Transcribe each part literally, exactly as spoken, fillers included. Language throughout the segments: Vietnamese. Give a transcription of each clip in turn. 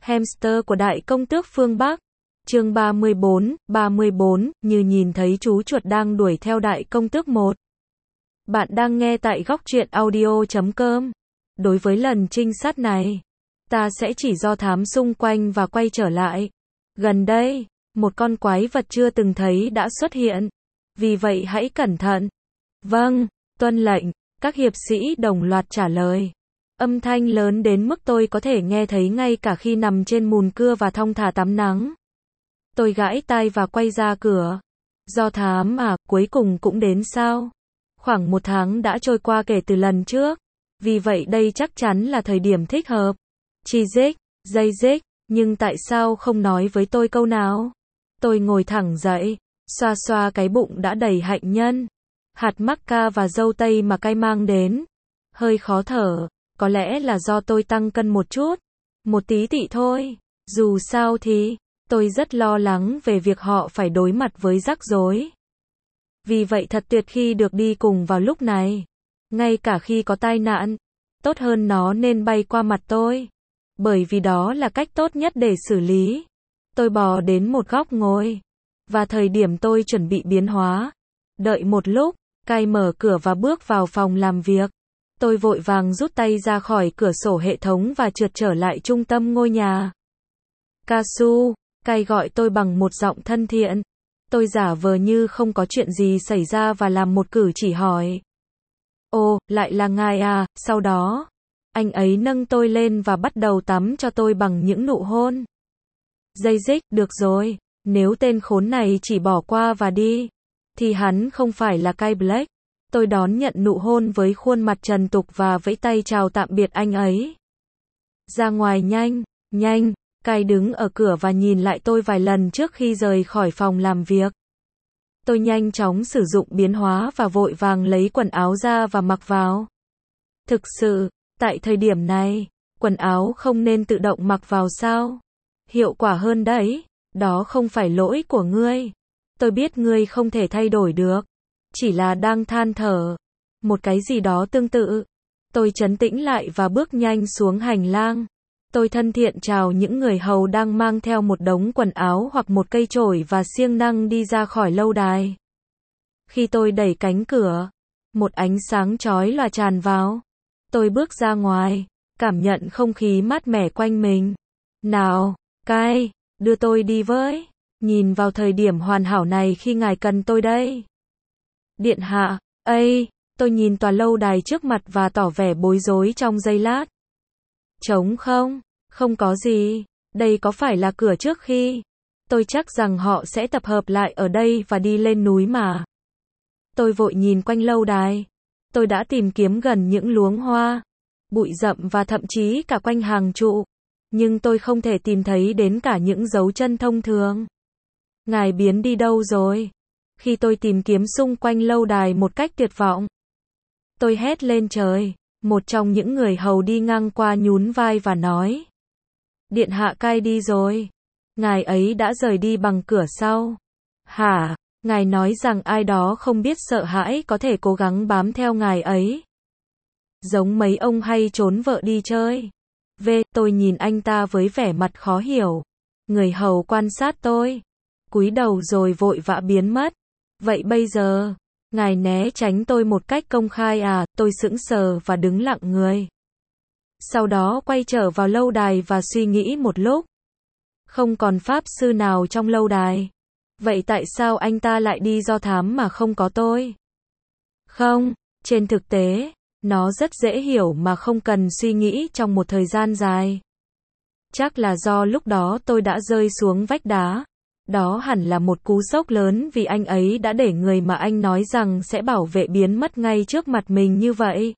Hamster của đại công tước phương Bắc. Chương ba mươi bốn, ba mươi bốn, như nhìn thấy chú chuột đang đuổi theo đại công tước một. Bạn đang nghe tại góc truyện audio chấm com. Đối với lần trinh sát này, ta sẽ chỉ do thám xung quanh và quay trở lại. Gần đây, một con quái vật chưa từng thấy đã xuất hiện. Vì vậy hãy cẩn thận. Vâng, tuân lệnh, các hiệp sĩ đồng loạt trả lời. Âm thanh lớn đến mức tôi có thể nghe thấy ngay cả khi nằm trên mùn cưa và thong thả tắm nắng. Tôi gãi tai và quay ra cửa. Do thám à, cuối cùng cũng đến sao? Khoảng một tháng đã trôi qua kể từ lần trước. Vì vậy đây chắc chắn là thời điểm thích hợp. Chi dích, dây dích, nhưng tại sao không nói với tôi câu nào? Tôi ngồi thẳng dậy, xoa xoa cái bụng đã đầy hạnh nhân, hạt mắc ca và dâu tây mà cay mang đến. Hơi khó thở, có lẽ là do tôi tăng cân một chút. Một tí tị thôi. Dù sao thì, tôi rất lo lắng về việc họ phải đối mặt với rắc rối. Vì vậy thật tuyệt khi được đi cùng vào lúc này. Ngay cả khi có tai nạn, tốt hơn nó nên bay qua mặt tôi. Bởi vì đó là cách tốt nhất để xử lý. Tôi bò đến một góc ngồi. Và thời điểm tôi chuẩn bị biến hóa. Đợi một lúc, Kai mở cửa và bước vào phòng làm việc. Tôi vội vàng rút tay ra khỏi cửa sổ hệ thống và trượt trở lại trung tâm ngôi nhà. Kasu, Kai gọi tôi bằng một giọng thân thiện. Tôi giả vờ như không có chuyện gì xảy ra và làm một cử chỉ hỏi. Ồ, lại là ngài à, sau đó, anh ấy nâng tôi lên và bắt đầu tắm cho tôi bằng những nụ hôn. Dây dích, được rồi, nếu tên khốn này chỉ bỏ qua và đi, thì hắn không phải là Kai Black. Tôi đón nhận nụ hôn với khuôn mặt trần tục và vẫy tay chào tạm biệt anh ấy. Ra ngoài nhanh, nhanh, Kai đứng ở cửa và nhìn lại tôi vài lần trước khi rời khỏi phòng làm việc. Tôi nhanh chóng sử dụng biến hóa và vội vàng lấy quần áo ra và mặc vào. Thực sự, tại thời điểm này, quần áo không nên tự động mặc vào sao? Hiệu quả hơn đấy, đó không phải lỗi của ngươi. Tôi biết ngươi không thể thay đổi được. Chỉ là đang than thở. Một cái gì đó tương tự. Tôi trấn tĩnh lại và bước nhanh xuống hành lang. Tôi thân thiện chào những người hầu đang mang theo một đống quần áo hoặc một cây chổi và siêng năng đi ra khỏi lâu đài. Khi tôi đẩy cánh cửa, một ánh sáng chói lòa tràn vào. Tôi bước ra ngoài, cảm nhận không khí mát mẻ quanh mình. Nào, Kai, đưa tôi đi với. Nhìn vào thời điểm hoàn hảo này khi ngài cần tôi đây. Điện hạ, ây, tôi nhìn tòa lâu đài trước mặt và tỏ vẻ bối rối trong giây lát. Trống không, không có gì, đây có phải là cửa trước khi? Tôi chắc rằng họ sẽ tập hợp lại ở đây và đi lên núi mà. Tôi vội nhìn quanh lâu đài. Tôi đã tìm kiếm gần những luống hoa, bụi rậm và thậm chí cả quanh hàng trụ. Nhưng tôi không thể tìm thấy đến cả những dấu chân thông thường. Ngài biến đi đâu rồi? Khi tôi tìm kiếm xung quanh lâu đài một cách tuyệt vọng, tôi hét lên trời. Một trong những người hầu đi ngang qua nhún vai và nói. Điện hạ Kai đi rồi. Ngài ấy đã rời đi bằng cửa sau. Hả? Ngài nói rằng ai đó không biết sợ hãi có thể cố gắng bám theo ngài ấy. Giống mấy ông hay trốn vợ đi chơi. V, tôi nhìn anh ta với vẻ mặt khó hiểu. Người hầu quan sát tôi. Cúi đầu rồi vội vã biến mất. Vậy bây giờ, ngài né tránh tôi một cách công khai à? Tôi sững sờ và đứng lặng người. Sau đó quay trở vào lâu đài và suy nghĩ một lúc. Không còn pháp sư nào trong lâu đài. Vậy tại sao anh ta lại đi do thám mà không có tôi? Không, trên thực tế, nó rất dễ hiểu mà không cần suy nghĩ trong một thời gian dài. Chắc là do lúc đó tôi đã rơi xuống vách đá. Đó hẳn là một cú sốc lớn vì anh ấy đã để người mà anh nói rằng sẽ bảo vệ biến mất ngay trước mặt mình như vậy.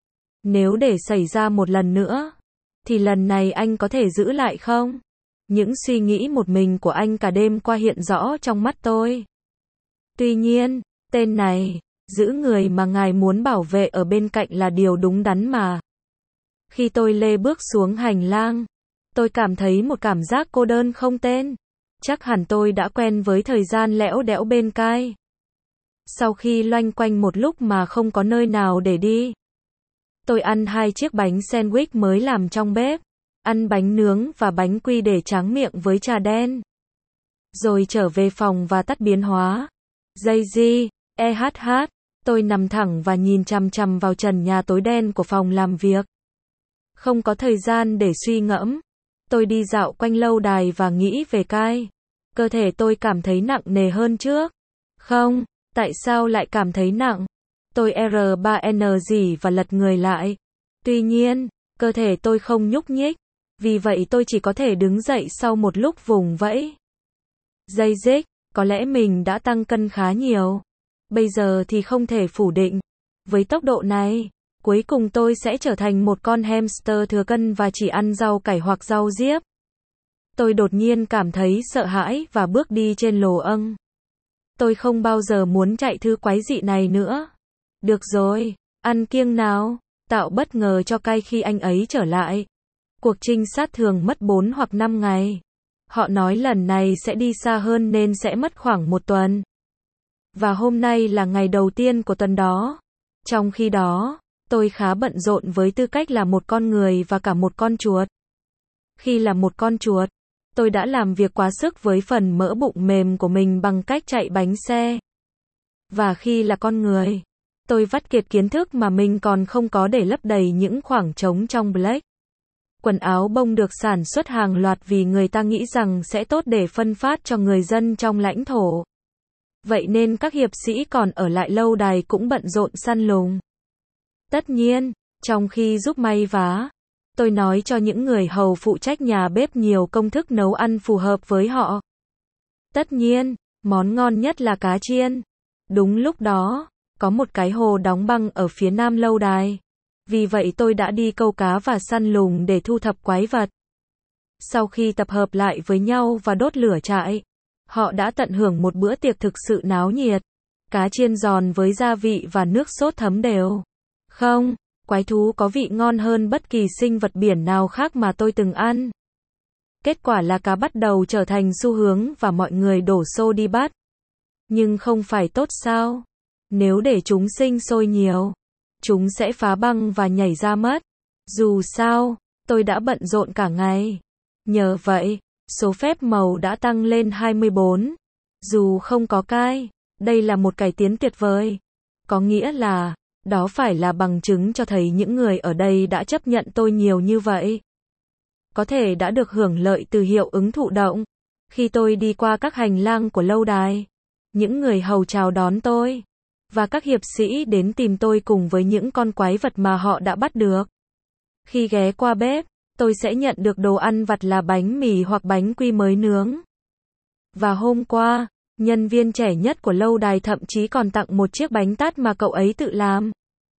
Nếu để xảy ra một lần nữa, thì lần này anh có thể giữ lại không? Những suy nghĩ một mình của anh cả đêm qua hiện rõ trong mắt tôi. Tuy nhiên, tên này, giữ người mà ngài muốn bảo vệ ở bên cạnh là điều đúng đắn mà. Khi tôi lê bước xuống hành lang, tôi cảm thấy một cảm giác cô đơn không tên. Chắc hẳn tôi đã quen với thời gian lẽo đẽo bên Kai. Sau khi loanh quanh một lúc mà không có nơi nào để đi, tôi ăn hai chiếc bánh sandwich mới làm trong bếp. ăn bánh nướng và bánh quy để tráng miệng với trà đen. Rồi trở về phòng và tắt biến hóa. Dây di, e hát hát, tôi nằm thẳng và nhìn chằm chằm vào trần nhà tối đen của phòng làm việc. Không có thời gian để suy ngẫm. Tôi đi dạo quanh lâu đài và nghĩ về Kai. Cơ thể tôi cảm thấy nặng nề hơn trước. Không, tại sao lại cảm thấy nặng? Tôi R ba N gì và lật người lại. Tuy nhiên, cơ thể tôi không nhúc nhích. Vì vậy tôi chỉ có thể đứng dậy sau một lúc vùng vẫy. Dây dích, có lẽ mình đã tăng cân khá nhiều. Bây giờ thì không thể phủ định. Với tốc độ này, cuối cùng tôi sẽ trở thành một con hamster thừa cân và chỉ ăn rau cải hoặc rau diếp. Tôi đột nhiên cảm thấy sợ hãi và bước đi trên lồ âng. Tôi không bao giờ muốn chạy thứ quái dị này nữa. Được rồi, ăn kiêng nào, tạo bất ngờ cho Kai khi anh ấy trở lại. Cuộc trinh sát thường mất bốn hoặc năm ngày. Họ nói lần này sẽ đi xa hơn nên sẽ mất khoảng một tuần. Và hôm nay là ngày đầu tiên của tuần đó. Trong khi đó, tôi khá bận rộn với tư cách là một con người và cả một con chuột. Khi là một con chuột, tôi đã làm việc quá sức với phần mỡ bụng mềm của mình bằng cách chạy bánh xe. Và khi là con người, tôi vắt kiệt kiến thức mà mình còn không có để lấp đầy những khoảng trống trong Black. Quần áo bông được sản xuất hàng loạt vì người ta nghĩ rằng sẽ tốt để phân phát cho người dân trong lãnh thổ. Vậy nên các hiệp sĩ còn ở lại lâu đài cũng bận rộn săn lùng. Tất nhiên, trong khi giúp may vá, tôi nói cho những người hầu phụ trách nhà bếp nhiều công thức nấu ăn phù hợp với họ. Tất nhiên, món ngon nhất là cá chiên. Đúng lúc đó, có một cái hồ đóng băng ở phía nam lâu đài. Vì vậy tôi đã đi câu cá và săn lùng để thu thập quái vật. Sau khi tập hợp lại với nhau và đốt lửa trại, họ đã tận hưởng một bữa tiệc thực sự náo nhiệt. Cá chiên giòn với gia vị và nước sốt thấm đều. Không, quái thú có vị ngon hơn bất kỳ sinh vật biển nào khác mà tôi từng ăn. Kết quả là cá bắt đầu trở thành xu hướng và mọi người đổ xô đi bắt. Nhưng không phải tốt sao? Nếu để chúng sinh sôi nhiều, chúng sẽ phá băng và nhảy ra mất. Dù sao, tôi đã bận rộn cả ngày. Nhờ vậy, số phép màu đã tăng lên hai mươi bốn. Dù không có Kai, đây là một cải tiến tuyệt vời. Có nghĩa là, đó phải là bằng chứng cho thấy những người ở đây đã chấp nhận tôi nhiều như vậy. Có thể đã được hưởng lợi từ hiệu ứng thụ động. Khi tôi đi qua các hành lang của lâu đài, những người hầu chào đón tôi. Và các hiệp sĩ đến tìm tôi cùng với những con quái vật mà họ đã bắt được. Khi ghé qua bếp, tôi sẽ nhận được đồ ăn vặt là bánh mì hoặc bánh quy mới nướng. Và hôm qua, nhân viên trẻ nhất của lâu đài thậm chí còn tặng một chiếc bánh tát mà cậu ấy tự làm.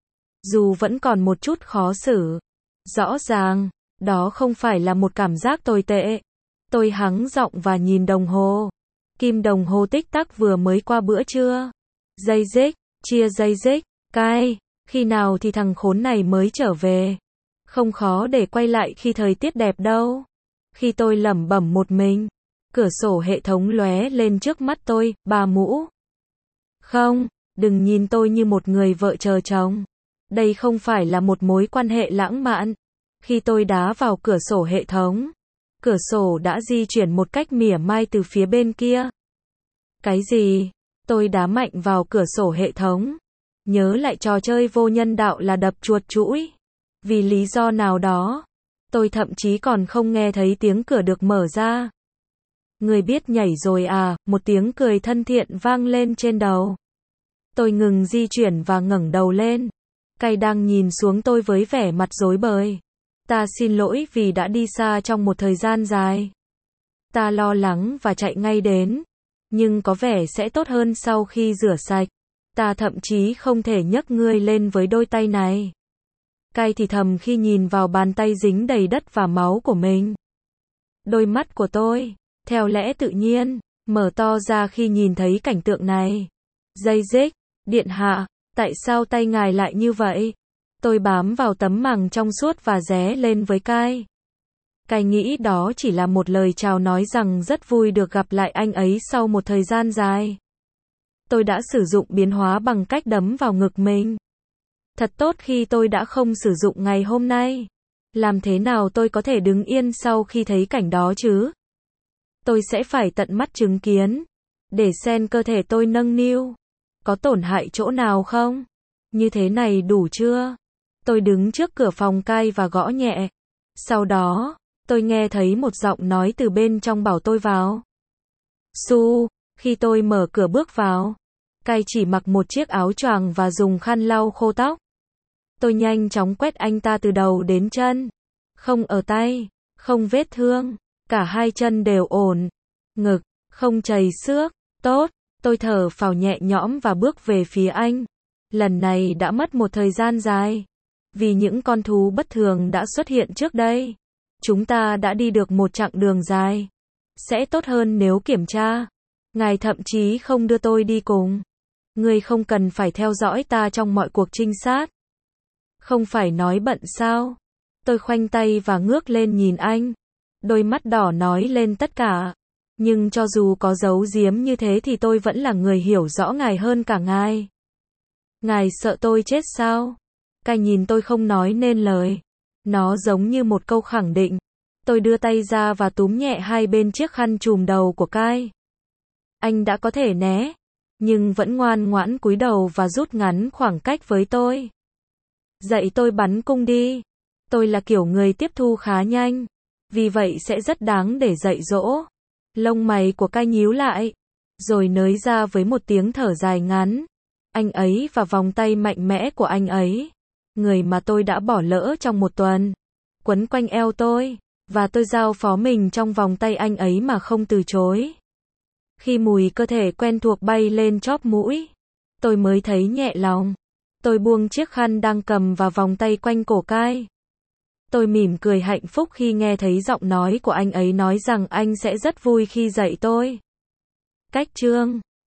Dù vẫn còn một chút khó xử. Rõ ràng, đó không phải là một cảm giác tồi tệ. Tôi hắng giọng và nhìn đồng hồ. Kim đồng hồ tích tắc vừa mới qua bữa trưa. Dây dích, chia dây dích, Kai, khi nào thì thằng khốn này mới trở về. Không khó để quay lại khi thời tiết đẹp đâu. Khi tôi lẩm bẩm một mình, cửa sổ hệ thống lóe lên trước mắt tôi, bà mũ. Không, đừng nhìn tôi như một người vợ chờ chồng. Đây không phải là một mối quan hệ lãng mạn. Khi tôi đá vào cửa sổ hệ thống, cửa sổ đã di chuyển một cách mỉa mai từ phía bên kia. Cái gì? Tôi đá mạnh vào cửa sổ hệ thống. Nhớ lại trò chơi vô nhân đạo là đập chuột chũi. Vì lý do nào đó, tôi thậm chí còn không nghe thấy tiếng cửa được mở ra. Người biết nhảy rồi à, một tiếng cười thân thiện vang lên trên đầu. Tôi ngừng di chuyển và ngẩng đầu lên. Kai đang nhìn xuống tôi với vẻ mặt rối bời. Ta xin lỗi vì đã đi xa trong một thời gian dài. Ta lo lắng và chạy ngay đến. Nhưng có vẻ sẽ tốt hơn sau khi rửa sạch. Ta thậm chí không thể nhấc ngươi lên với đôi tay này. Kai thì thầm khi nhìn vào bàn tay dính đầy đất và máu của mình. Đôi mắt của tôi, theo lẽ tự nhiên, mở to ra khi nhìn thấy cảnh tượng này. Dây dích, điện hạ, tại sao tay ngài lại như vậy? Tôi bám vào tấm màng trong suốt và ré lên với Kai. Kai nghĩ đó chỉ là một lời chào nói rằng rất vui được gặp lại anh ấy sau một thời gian dài. Tôi đã sử dụng biến hóa bằng cách đấm vào ngực mình. Thật tốt khi tôi đã không sử dụng ngày hôm nay. Làm thế nào tôi có thể đứng yên sau khi thấy cảnh đó chứ? Tôi sẽ phải tận mắt chứng kiến. Để xem cơ thể tôi nâng niu. Có tổn hại chỗ nào không? Như thế này đủ chưa? Tôi đứng trước cửa phòng Kai và gõ nhẹ. Sau đó, tôi nghe thấy một giọng nói từ bên trong bảo tôi vào. Su, khi tôi mở cửa bước vào, Kai chỉ mặc một chiếc áo choàng và dùng khăn lau khô tóc. Tôi nhanh chóng quét anh ta từ đầu đến chân. Không ở tay, không vết thương, cả hai chân đều ổn. Ngực, không chảy xước, tốt. Tôi thở phào nhẹ nhõm và bước về phía anh. Lần này đã mất một thời gian dài. Vì những con thú bất thường đã xuất hiện trước đây. Chúng ta đã đi được một chặng đường dài. Sẽ tốt hơn nếu kiểm tra. Ngài thậm chí không đưa tôi đi cùng. Ngươi không cần phải theo dõi ta trong mọi cuộc trinh sát. Không phải nói bận sao? Tôi khoanh tay và ngước lên nhìn anh. Đôi mắt đỏ nói lên tất cả. Nhưng cho dù có giấu giếm như thế thì tôi vẫn là người hiểu rõ ngài hơn cả ngài. Ngài sợ tôi chết sao? Kai nhìn tôi không nói nên lời. Nó giống như một câu khẳng định. Tôi đưa tay ra và túm nhẹ hai bên chiếc khăn trùm đầu của Kai. Anh đã có thể né, nhưng vẫn ngoan ngoãn cúi đầu và rút ngắn khoảng cách với tôi. Dạy tôi bắn cung đi. Tôi là kiểu người tiếp thu khá nhanh, vì vậy sẽ rất đáng để dạy dỗ. Lông mày của Kai nhíu lại, rồi nới ra với một tiếng thở dài ngắn. Anh ấy và vòng tay mạnh mẽ của anh ấy, người mà tôi đã bỏ lỡ trong một tuần, quấn quanh eo tôi, và tôi giao phó mình trong vòng tay anh ấy mà không từ chối. Khi mùi cơ thể quen thuộc bay lên chóp mũi, tôi mới thấy nhẹ lòng. Tôi buông chiếc khăn đang cầm và vòng tay quanh cổ Kai. Tôi mỉm cười hạnh phúc khi nghe thấy giọng nói của anh ấy nói rằng anh sẽ rất vui khi dạy tôi. Cách chương